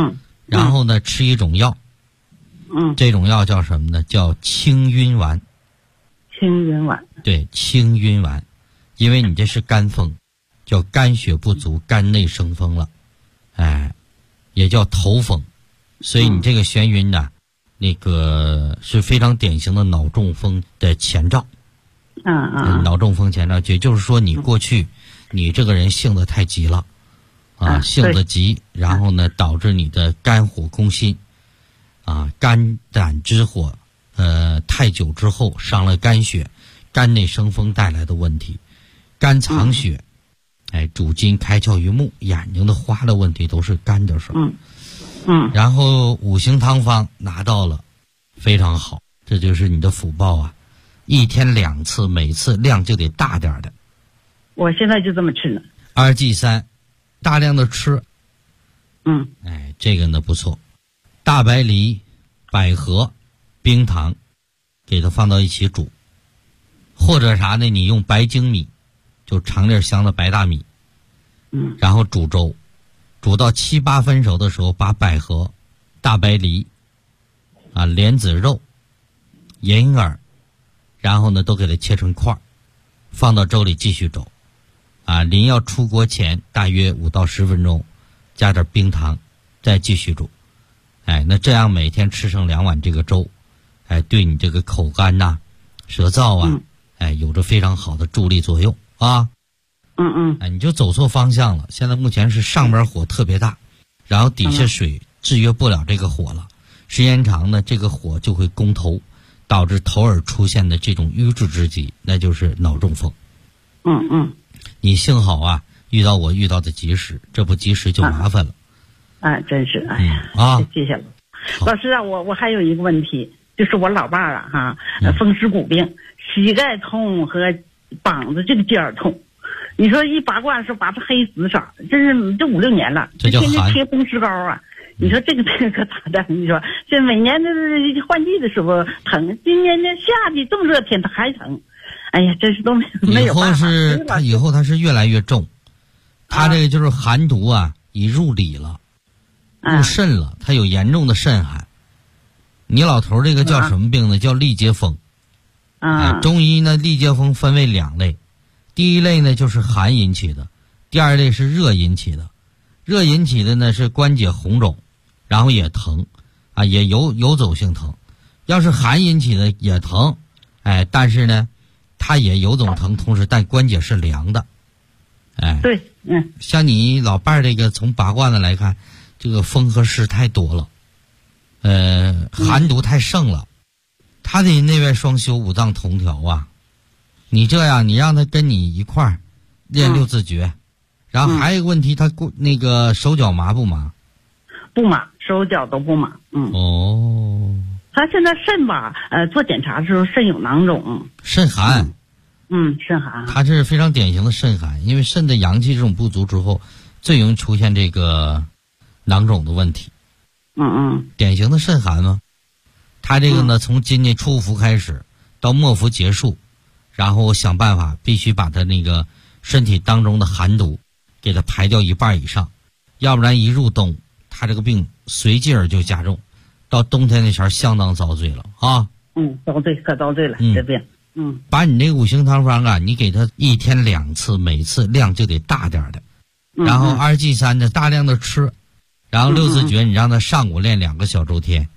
然后呢吃一种药，这种药叫什么呢？叫清晕丸。 清晕丸。对， 清晕丸，因为你这是肝风，叫肝血不足，肝内生风了，也叫头风，所以你这个眩晕呢，那个是非常典型的脑中风的前兆。脑中风前兆，也就是说你过去你这个人性子太急了性子急，然后呢导致你的肝火攻心肝胆之火太久之后伤了肝血，肝内生风带来的问题，肝藏血主筋开窍于目，眼睛的花的问题都是肝的事然后五行汤方拿到了，非常好，这就是你的福报1天2次，每次量就得大点的。 我现在就这么吃呢。 2G3，大量的吃。这个呢不错。大白梨、百合、冰糖，给它放到一起煮，或者啥呢？你用白粳米，就长粒香的白大米，然后煮粥，煮到7、8分熟的时候，把百合、大白梨莲子肉、银耳，然后呢都给它切成块，放到粥里继续粥临要出锅前大约5到10分钟，加点冰糖，再继续煮。那这样每天吃上2碗这个粥，对你这个口干舌燥有着非常好的助力作用你就走错方向了。现在目前是上边火特别大，然后底下水制约不了这个火了，时间长呢，这个火就会攻头，导致头耳出现的这种瘀滞之疾，那就是脑中风。你幸好遇到我遇到的及时，这不及时就麻烦了。 真是，谢谢了。老师我还有一个问题，就是我老伴儿风湿骨病，膝盖痛和膀子这个尖儿痛。你说一拔罐是拔成黑紫色，这5、6年了， 这叫天天贴风湿膏你说这个可咋的？你说这每年的换季的时候疼，今年的夏季这么热天它还疼，哎呀，真是都没有办法。 以后它是越来越重，它这个就是寒毒已入里了，入肾了，它有严重的肾寒。你老头这个叫什么病呢？叫痢结风。中医呢痢结风分为2类，第一类呢就是寒引起的，第二类是热引起的。热引起的呢是关节红肿，然后也疼也游走性疼。要是寒引起的也疼但是呢它也游走疼，同时但关节是凉的。 对， 像你老伴儿这个从拔罐子来看，这个风和湿太多了，寒毒太盛了，他得内外双修，五脏同调你这样，你让他跟你一块儿练6字诀，然后还有一个问题，他那个手脚麻不麻？ 不麻，手脚都不麻。他现在肾做检查的时候肾有囊肿， 肾寒。 肾寒。 他是非常典型的肾寒，因为肾的阳气这种不足之后，最容易出现这个囊肿的问题。典型的肾寒吗？他这个呢，从今年初伏开始到末伏结束，然后想办法必须把他那个身体当中的寒毒给他排掉1半以上，要不然一入冬，他这个病随即而就加重，到冬天那前相当遭罪了遭罪可遭罪了，这病。 把你那个五行汤方你给他1天2次，每次量就得大点的，然后2G3的大量的吃，然后6字诀你让他上午练2个小周天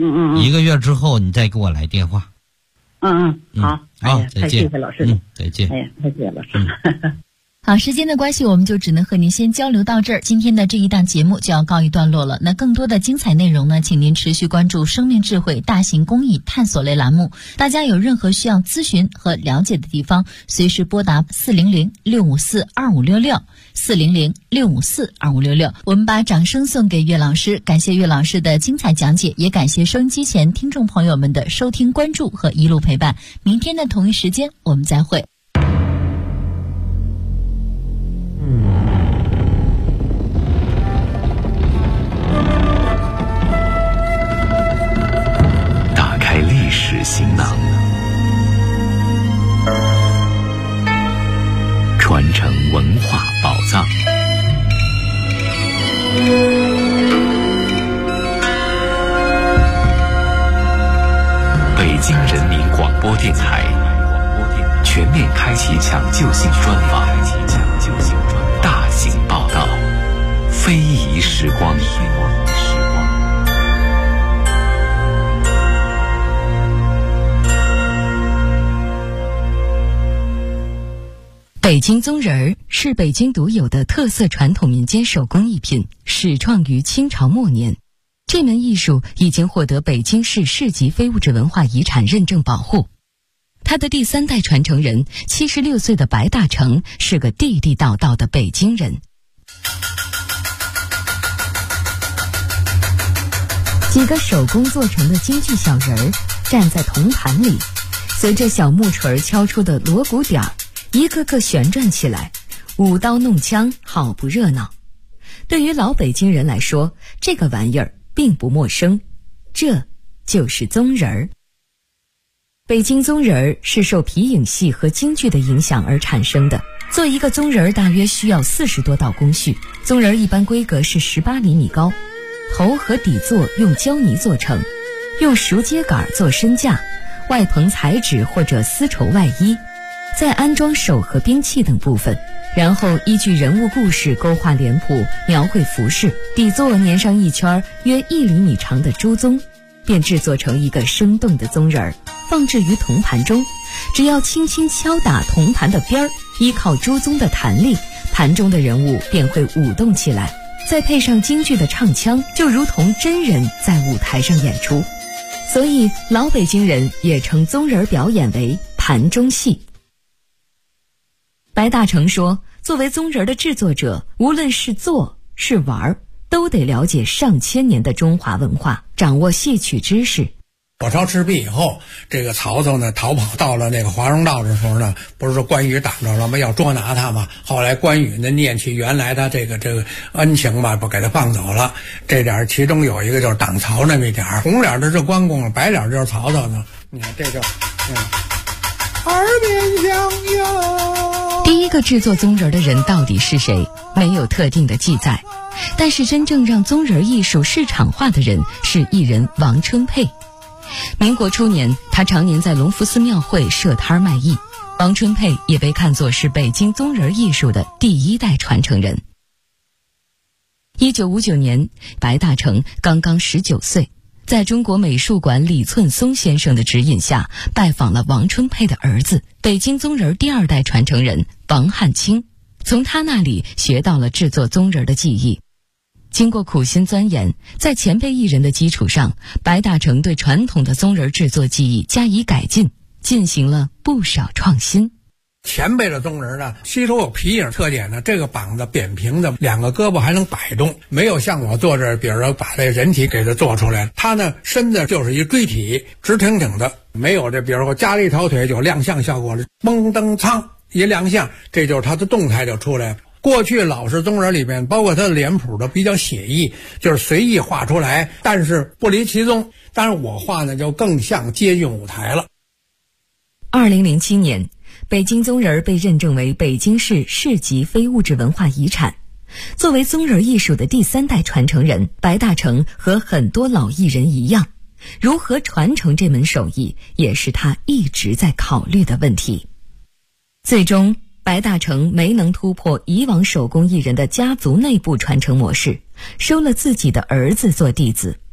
，1个月之后你再给我来电话。 好， 再见， 谢谢老师。 再见。 太谢谢老师。 好，时间的关系，我们就只能和您先交流到这儿。今天的这一档节目就要告一段落了。那更多的精彩内容呢，请您持续关注生命智慧大型公益探索类栏目。大家有任何需要咨询和了解的地方，随时拨打400-654-2566，400-654-2566。我们把掌声送给岳老师，感谢岳老师的精彩讲解，也感谢收音机前听众朋友们的收听、关注和一路陪伴。明天的同一时间，我们再会。 历史行囊，传承文化宝藏。 全面开启抢救性专访，大型报道，非遗时光。 北京宗人儿是北京独有的特色传统民间手工艺品，始创于清朝末年。这门艺术已经获得北京市市级非物质文化遗产认证保护。他的第3代传承人76岁的白大成是个地地道道的北京人。几个手工做成的京剧小人儿站在铜盘里，随着小木锤敲出的锣鼓点儿，一个个旋转起来，舞刀弄枪，好不热闹。对于老北京人来说，这个玩意儿并不陌生，这就是宗人儿。北京宗人儿是受皮影戏和京剧的影响而产生的。做一个宗人儿大约需要40多道工序。宗人儿一般规格是18厘米高，头和底座用胶泥做成，用熟秸秆做身架，外棚彩纸或者丝绸外衣，再安装手和兵器等部分，然后依据人物故事勾画脸谱，描绘服饰，底座粘上一圈约1厘米长的朱宗，便制作成一个生动的宗人儿，放置于铜盘中。只要轻轻敲打铜盘的边儿，依靠朱宗的弹力，盘中的人物便会舞动起来，再配上京剧的唱腔，就如同真人在舞台上演出。所以老北京人也称宗人表演为盘中戏。白大成说，作为宗人的制作者，无论是做是玩，都得了解上千年的中华文化，掌握戏曲知识。 火烧赤壁以后，这个曹操呢逃跑到了那个华容道的时候呢，不是说关羽挡着了吗？要捉拿他嘛。后来关羽呢念起原来他这个恩情吧，不给他放走了。这点其中有一个就是挡曹那么一点，红脸的是关公，白脸就是曹操呢。你看这就耳边相拥。 第一个制作宗人的人到底是谁？没有特定的记载。但是真正让宗人艺术市场化的人是艺人王春佩。民国初年，他常年在隆福寺庙会设摊卖艺。王春佩也被看作是北京宗人艺术的第1代传承人。1959年，白大成刚刚19岁，在中国美术馆李寸松先生的指引下，拜访了王春佩的儿子，北京宗人第2代传承人王汉卿，从他那里学到了制作宗人的技艺。经过苦心钻研，在前辈艺人的基础上，白大成对传统的宗人制作技艺加以改进，进行了不少创新。 前辈的宗人呢，吸收有皮影特点呢，这个膀子扁平的，2个胳膊还能摆动，没有像我做这，比如说把这人体给它做出来，他呢身子就是一锥体，直挺挺的，没有这，比如说加了一条腿就亮相效果了，嘣噔噌一亮相，这就是他的动态就出来了。过去老式宗人里面，包括他的脸谱的比较写意，就是随意画出来，但是不离其宗。但是我画呢，就更像接近舞台了。 2007年，北京宗人被认证为北京市市级非物质文化遗产。作为宗人艺术的第3代传承人，白大成和很多老艺人一样，如何传承这门手艺，也是他一直在考虑的问题。最终，白大成没能突破以往手工艺人的家族内部传承模式，收了自己的儿子做弟子。